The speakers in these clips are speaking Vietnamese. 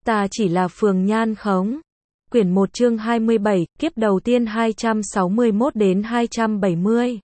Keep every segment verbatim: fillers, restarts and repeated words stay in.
Ta chỉ là phường nhan khống. Quyển một chương hai mươi bảy, kiếp đầu tiên hai trăm sáu mươi mốt đến hai trăm bảy mươi.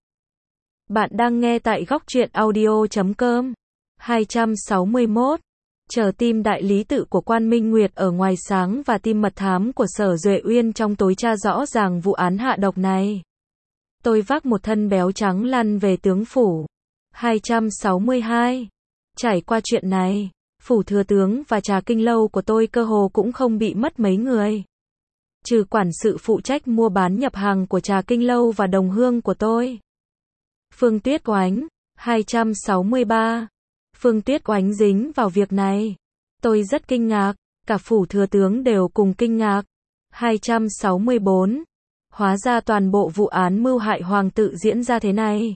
Bạn đang nghe tại góc truyện audio chấm com. hai trăm sáu mươi mốt. Chờ team đại lý tự của Quan Minh Nguyệt ở ngoài sáng và team mật thám của Sở Duệ Uyên trong tối tra rõ ràng vụ án hạ độc này. Tôi vác một thân béo trắng lăn về tướng phủ. hai trăm sáu mươi hai. Trải qua chuyện này, phủ thừa tướng và trà kinh lâu của tôi cơ hồ cũng không bị mất mấy người. Trừ quản sự phụ trách mua bán nhập hàng của trà kinh lâu và đồng hương của tôi. Phương Tuyết Oánh, hai trăm sáu mươi ba. Phương Tuyết Oánh dính vào việc này. Tôi rất kinh ngạc, cả phủ thừa tướng đều cùng kinh ngạc. hai trăm sáu mươi bốn. Hóa ra toàn bộ vụ án mưu hại hoàng tự diễn ra thế này.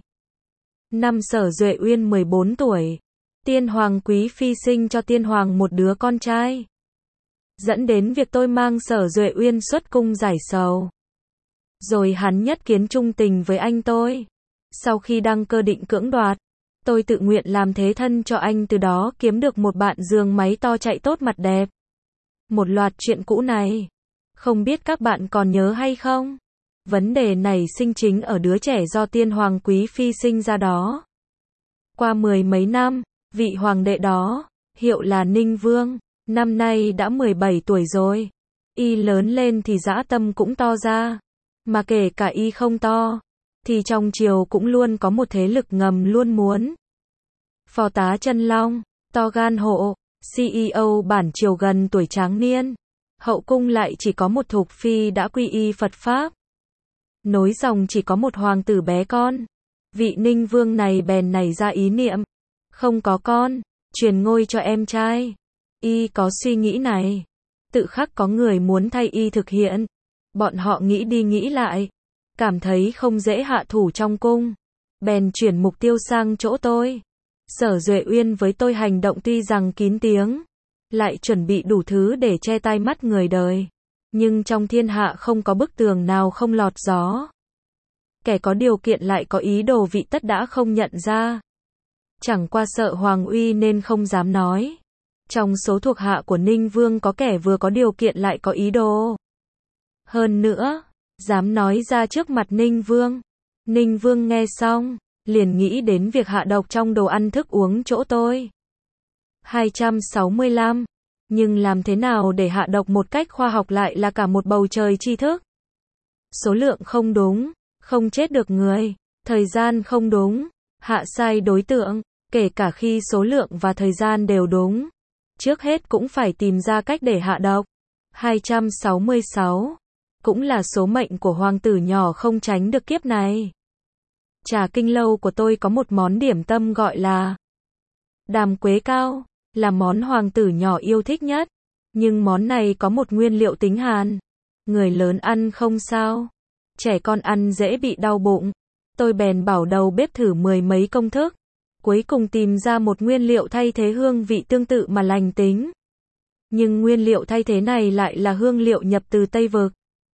Năm Sở Duệ Uyên mười bốn tuổi. Tiên hoàng quý phi sinh cho tiên hoàng một đứa con trai. Dẫn đến việc tôi mang Sở Duệ Uyên xuất cung giải sầu. Rồi hắn nhất kiến trung tình với anh tôi. Sau khi đăng cơ định cưỡng đoạt, tôi tự nguyện làm thế thân cho anh, từ đó kiếm được một bạn giường máy to chạy tốt mặt đẹp. Một loạt chuyện cũ này, không biết các bạn còn nhớ hay không? Vấn đề này sinh chính ở đứa trẻ do tiên hoàng quý phi sinh ra đó. Qua mười mấy năm, vị hoàng đệ đó, hiệu là Ninh Vương, năm nay đã mười bảy tuổi rồi. Y lớn lên thì dã tâm cũng to ra. Mà kể cả y không to, thì trong triều cũng luôn có một thế lực ngầm luôn muốn. Phó tá Chân Long, to gan hộ, xê e ô bản triều gần tuổi tráng niên. Hậu cung lại chỉ có một thục phi đã quy y Phật Pháp. Nối dòng chỉ có một hoàng tử bé con. Vị Ninh Vương này bèn nảy ra ý niệm, không có con, truyền ngôi cho em trai. Y có suy nghĩ này, tự khắc có người muốn thay y thực hiện. Bọn họ nghĩ đi nghĩ lại, cảm thấy không dễ hạ thủ trong cung, bèn chuyển mục tiêu sang chỗ tôi. Sở Duệ Uyên với tôi hành động tuy rằng kín tiếng, lại chuẩn bị đủ thứ để che tai mắt người đời. Nhưng trong thiên hạ không có bức tường nào không lọt gió. Kẻ có điều kiện lại có ý đồ vị tất đã không nhận ra. Chẳng qua sợ hoàng uy nên không dám nói. Trong số thuộc hạ của Ninh Vương có kẻ vừa có điều kiện lại có ý đồ. Hơn nữa, dám nói ra trước mặt Ninh Vương. Ninh Vương nghe xong, liền nghĩ đến việc hạ độc trong đồ ăn thức uống chỗ tôi. hai trăm sáu mươi lăm. Nhưng làm thế nào để hạ độc một cách khoa học lại là cả một bầu trời tri thức. Số lượng không đúng, không chết được người. Thời gian không đúng, hạ sai đối tượng. Kể cả khi số lượng và thời gian đều đúng, trước hết cũng phải tìm ra cách để hạ độc. hai trăm sáu mươi sáu. Cũng là số mệnh của hoàng tử nhỏ không tránh được kiếp này. Trà kinh lâu của tôi có một món điểm tâm gọi là đàm quế cao, là món hoàng tử nhỏ yêu thích nhất. Nhưng món này có một nguyên liệu tính hàn. Người lớn ăn không sao, trẻ con ăn dễ bị đau bụng. Tôi bèn bảo đầu bếp thử mười mấy công thức. Cuối cùng tìm ra một nguyên liệu thay thế hương vị tương tự mà lành tính. Nhưng nguyên liệu thay thế này lại là hương liệu nhập từ Tây Vực.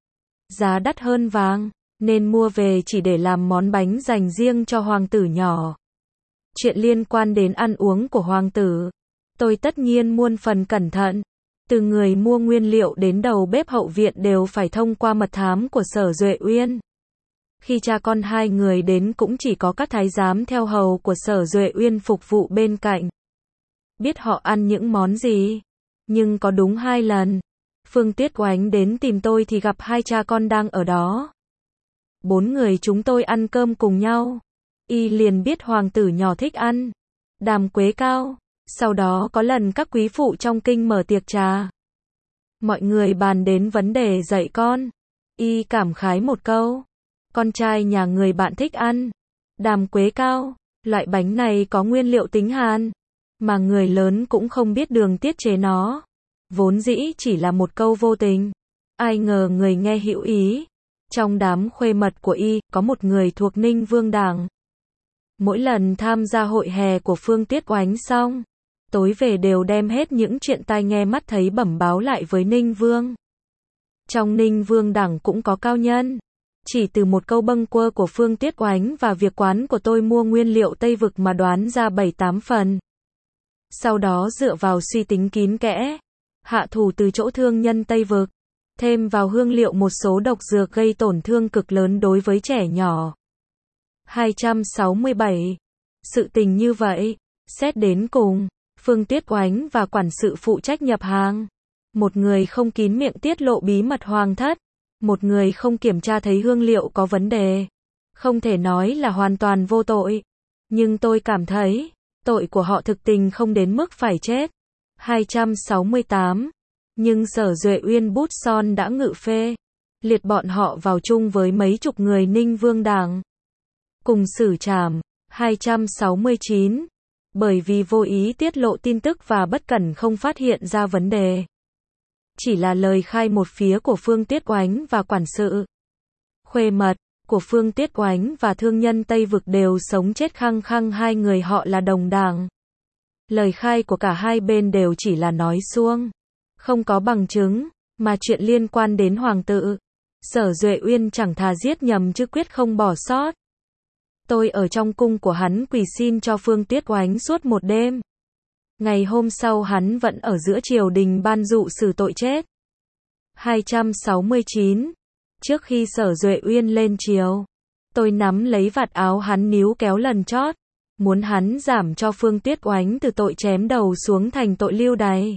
Giá đắt hơn vàng, nên mua về chỉ để làm món bánh dành riêng cho hoàng tử nhỏ. Chuyện liên quan đến ăn uống của hoàng tử, tôi tất nhiên muôn phần cẩn thận. Từ người mua nguyên liệu đến đầu bếp hậu viện đều phải thông qua mật thám của Sở Duệ Uyên. Khi cha con hai người đến cũng chỉ có các thái giám theo hầu của Sở Duệ Uyên phục vụ bên cạnh. Biết họ ăn những món gì. Nhưng có đúng hai lần, Phương Tuyết Oánh đến tìm tôi thì gặp hai cha con đang ở đó. Bốn người chúng tôi ăn cơm cùng nhau. Y liền biết hoàng tử nhỏ thích ăn đàm quế cao. Sau đó có lần các quý phụ trong kinh mở tiệc trà. Mọi người bàn đến vấn đề dạy con. Y cảm khái một câu. Con trai nhà người bạn thích ăn đàm quế cao. Loại bánh này có nguyên liệu tính hàn, mà người lớn cũng không biết đường tiết chế nó. Vốn dĩ chỉ là một câu vô tình. Ai ngờ người nghe hữu ý. Trong đám khuê mật của Y, có một người thuộc Ninh Vương đảng. Mỗi lần tham gia hội hè của Phương Tuyết Oánh xong, tối về đều đem hết những chuyện tai nghe mắt thấy bẩm báo lại với Ninh Vương. Trong Ninh Vương đảng cũng có cao nhân. Chỉ từ một câu bâng quơ của Phương Tuyết Oánh và việc quán của tôi mua nguyên liệu Tây Vực mà đoán ra bảy tám phần. Sau đó dựa vào suy tính kín kẽ, hạ thủ từ chỗ thương nhân Tây Vực, thêm vào hương liệu một số độc dược gây tổn thương cực lớn đối với trẻ nhỏ. hai trăm sáu mươi bảy. Sự tình như vậy, xét đến cùng, Phương Tuyết Oánh và quản sự phụ trách nhập hàng. Một người không kín miệng tiết lộ bí mật hoàng thất, một người không kiểm tra thấy hương liệu có vấn đề. Không thể nói là hoàn toàn vô tội, nhưng tôi cảm thấy, tội của họ thực tình không đến mức phải chết. hai trăm sáu mươi tám. Nhưng Sở Duệ Uyên bút son đã ngự phê, liệt bọn họ vào chung với mấy chục người Ninh Vương Đảng, cùng xử trảm. hai trăm sáu mươi chín. Bởi vì vô ý tiết lộ tin tức và bất cẩn không phát hiện ra vấn đề. Chỉ là lời khai một phía của Phương Tuyết Oánh và quản sự khuê mật của Phương Tuyết Oánh và thương nhân Tây Vực đều sống chết khăng khăng hai người họ là đồng đảng. Lời khai của cả hai bên đều chỉ là nói suông, không có bằng chứng, mà chuyện liên quan đến hoàng tự, Sở Duệ Uyên chẳng thà giết nhầm chứ quyết không bỏ sót. Tôi ở trong cung của hắn quỳ xin cho Phương Tuyết Oánh suốt một đêm. Ngày hôm sau hắn vẫn ở giữa triều đình ban dụ xử tội chết. hai trăm sáu mươi chín. Trước khi Sở Duệ Uyên lên triều, tôi nắm lấy vạt áo hắn níu kéo lần chót, muốn hắn giảm cho Phương Tuyết Oánh từ tội chém đầu xuống thành tội lưu đày.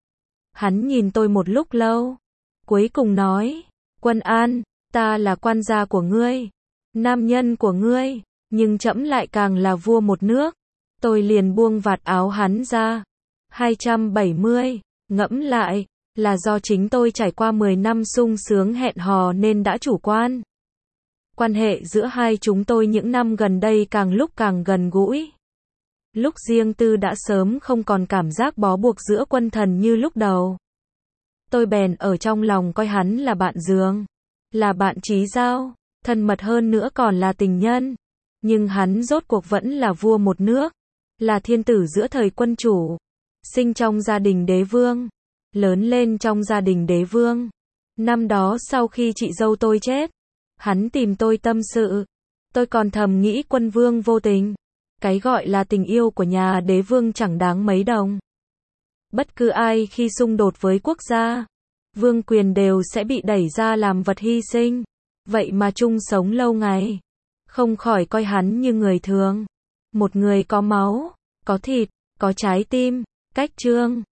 Hắn nhìn tôi một lúc lâu, cuối cùng nói, Quân An, ta là quan gia của ngươi, nam nhân của ngươi, nhưng trẫm lại càng là vua một nước. Tôi liền buông vạt áo hắn ra. hai trăm bảy mươi. Ngẫm lại, là do chính tôi trải qua mười năm sung sướng hẹn hò nên đã chủ quan. Quan hệ giữa hai chúng tôi những năm gần đây càng lúc càng gần gũi. Lúc riêng tư đã sớm không còn cảm giác bó buộc giữa quân thần như lúc đầu. Tôi bèn ở trong lòng coi hắn là bạn giường, là bạn chí giao, thân mật hơn nữa còn là tình nhân. Nhưng hắn rốt cuộc vẫn là vua một nước, là thiên tử giữa thời quân chủ, sinh trong gia đình đế vương, lớn lên trong gia đình đế vương. Năm đó sau khi chị dâu tôi chết, hắn tìm tôi tâm sự. Tôi còn thầm nghĩ quân vương vô tình. Cái gọi là tình yêu của nhà đế vương chẳng đáng mấy đồng. Bất cứ ai khi xung đột với quốc gia, vương quyền đều sẽ bị đẩy ra làm vật hy sinh. Vậy mà chung sống lâu ngày, không khỏi coi hắn như người thường. Một người có máu, có thịt, có trái tim, cách trương.